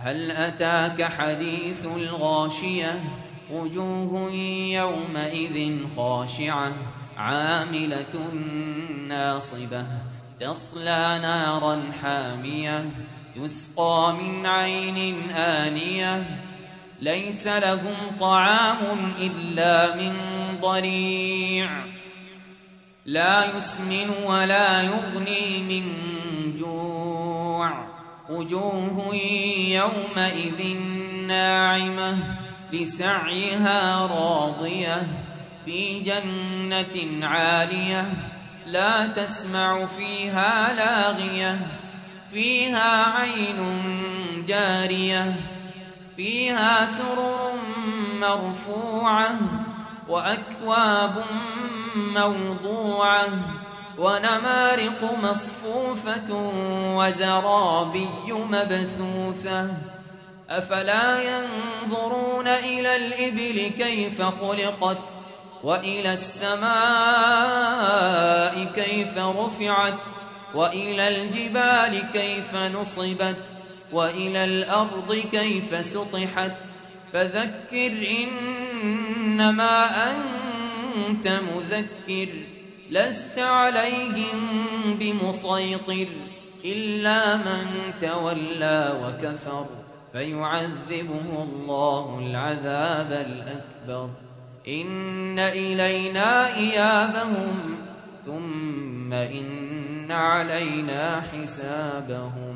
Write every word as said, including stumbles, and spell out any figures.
هل أتاك حديث الغاشية وجوه يومئذ خاشعة عاملة ناصبة تصلى نارا حامية تسقى من عين آنية ليس لهم طعام إلا من ضريع لا يسمن ولا يغني من جوع وجوه يومئذ ناعمة لسعيها راضية في جنة عالية لا تسمع فيها لاغية فيها عين جارية فيها سرر مرفوعة وأكواب موضوعة ونمارق مصفوفة وزرابي مبثوثة أفلا ينظرون إلى الإبل كيف خلقت وإلى السماء كيف رفعت وإلى الجبال كيف نصبت وإلى الأرض كيف سطحت فذكر إنما أنت مذكر لست عليهم بمسيطر إلا من تولى وكفر فيعذبه الله العذاب الأكبر إن إلينا إيابهم ثم إن علينا حسابهم.